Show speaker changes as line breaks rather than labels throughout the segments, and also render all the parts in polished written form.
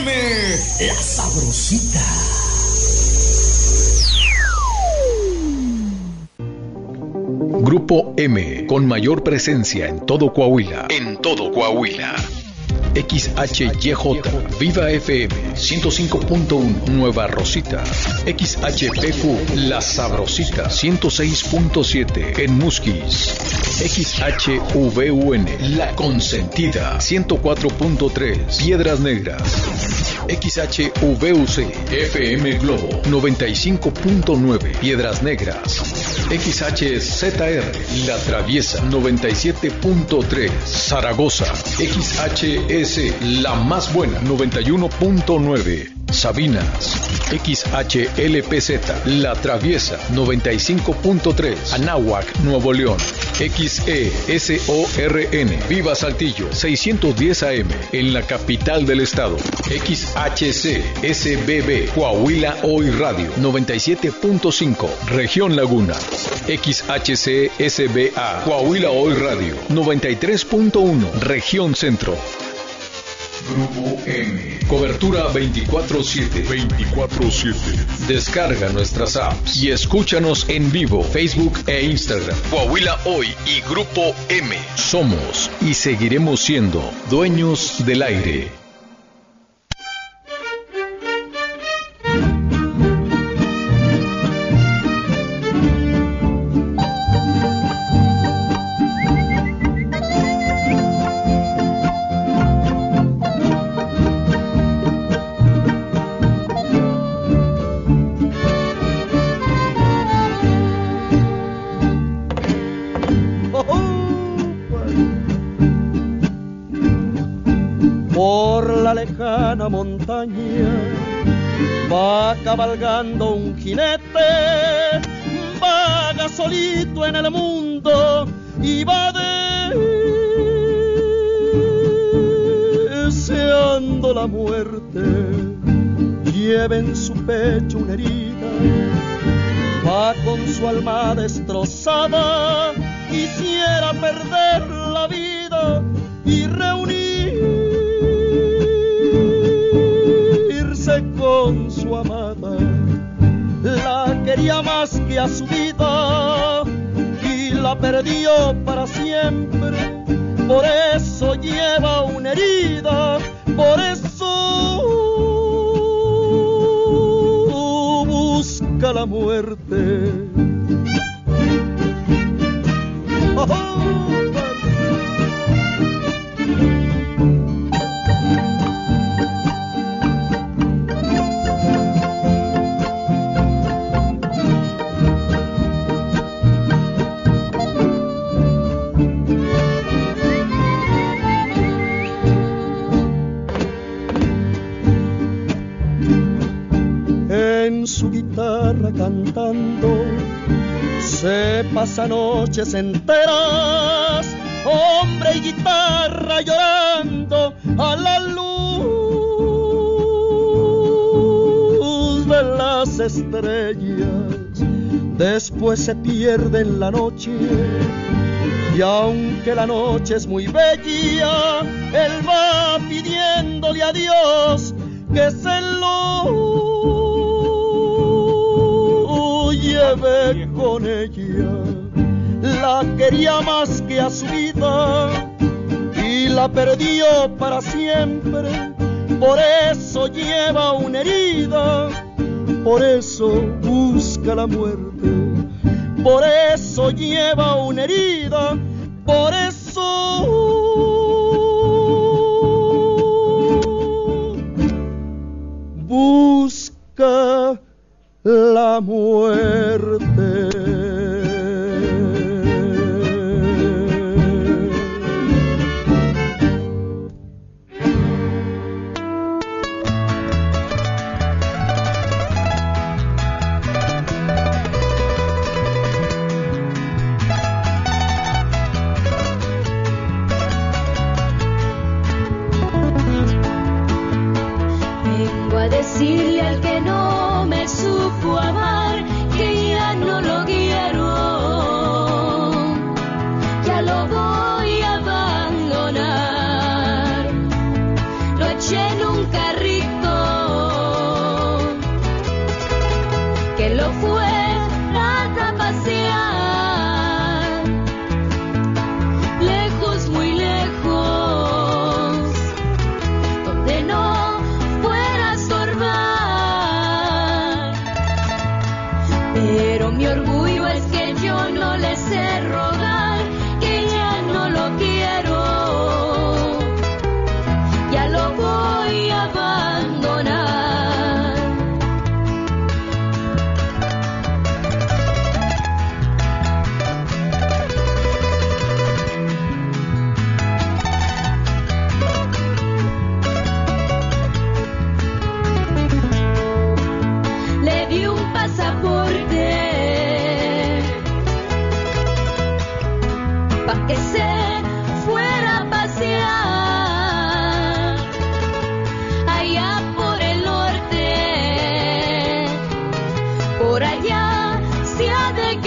FM, La Sabrosita.
Grupo M, con mayor presencia en todo Coahuila. XHYJ, Viva FM 105.1, Nueva Rosita. XHPQ, La Sabrosita 106.7 en Musquis. XHVUN, La Consentida 104.3, Piedras Negras. XHVUC, FM Globo 95.9, Piedras Negras. XHZR, La Traviesa 97.3, Zaragoza. XHS, La Más Buena 91.9, Sabinas. XHLPZ, La Traviesa 95.3, Anáhuac, Nuevo León. XESORN, Viva Saltillo 610 AM, en la capital del estado. XHCSBB, Coahuila Hoy Radio 97.5, Región Laguna. XHCSBA, Coahuila Hoy Radio 93.1, Región Centro. Grupo M. Cobertura 24/7. Descarga nuestras apps y escúchanos en vivo, Facebook e Instagram. Coahuila Hoy y Grupo M. Somos y seguiremos siendo dueños del aire.
Montaña va cabalgando un jinete, vaga solito en el mundo y va deseando la muerte. Lleva en su pecho una herida, va con su alma destrozada, quisiera perder la vida y reunirse con su amada. La quería más que a su vida y la perdió para siempre. Por eso lleva una herida, por eso busca la muerte. Su guitarra cantando se pasa noches enteras, hombre y guitarra llorando a la luz de las estrellas. Después se pierde en la noche y aunque la noche es muy bella, él va pidiéndole a Dios que se lo lleve con ella. La quería más que a su vida y la perdió para siempre. Por eso lleva una herida, por eso busca la muerte. Por eso lleva una herida, por eso busca la muerte.
Vengo a decirle al que no me supo amar que ya no lo fueras a pasear, lejos, muy lejos, donde no fuera a estorbar. Pero mi orgullo es que yo no le sé rogar, que ya no lo quiero, ya lo voy a abandonar. Le di un pasaporte pa' que se fuera a pasear allá por el norte, por allá se ha de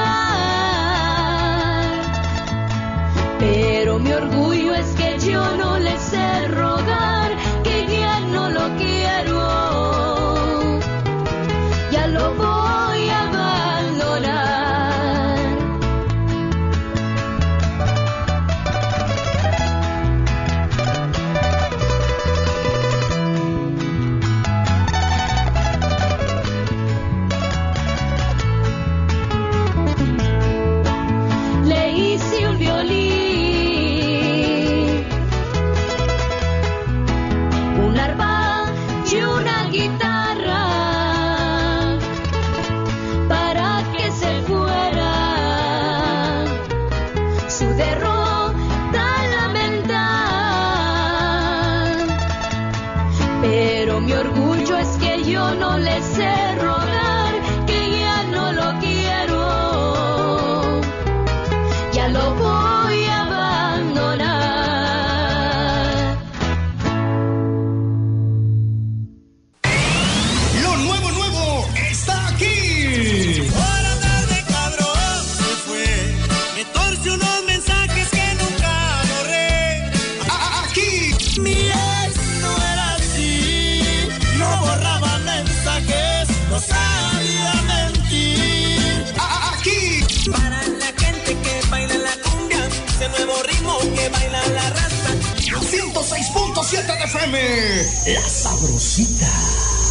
quedar. Pero mi orgullo es que yo no le sé rogar, que ya no lo quiero, ya lo voy a abandonar. Le hice un violín, un arpa y una guitarra para que se fuera su derrota a lamentar. Pero mi orgullo es que yo no le sé rogar, que ya no lo quiero, ya lo voy a abandonar.
Lo nuevo está aquí.
Por andar de cabrón se fue, me torció unos mensajes que nunca borré.
Aquí.
Mi ex no era así, no borraba mensajes, no sabía mentir.
Aquí.
Para la gente que baila la cumbia, ese nuevo ritmo que baila la raza.
106.7 de FM. La Sabrosita.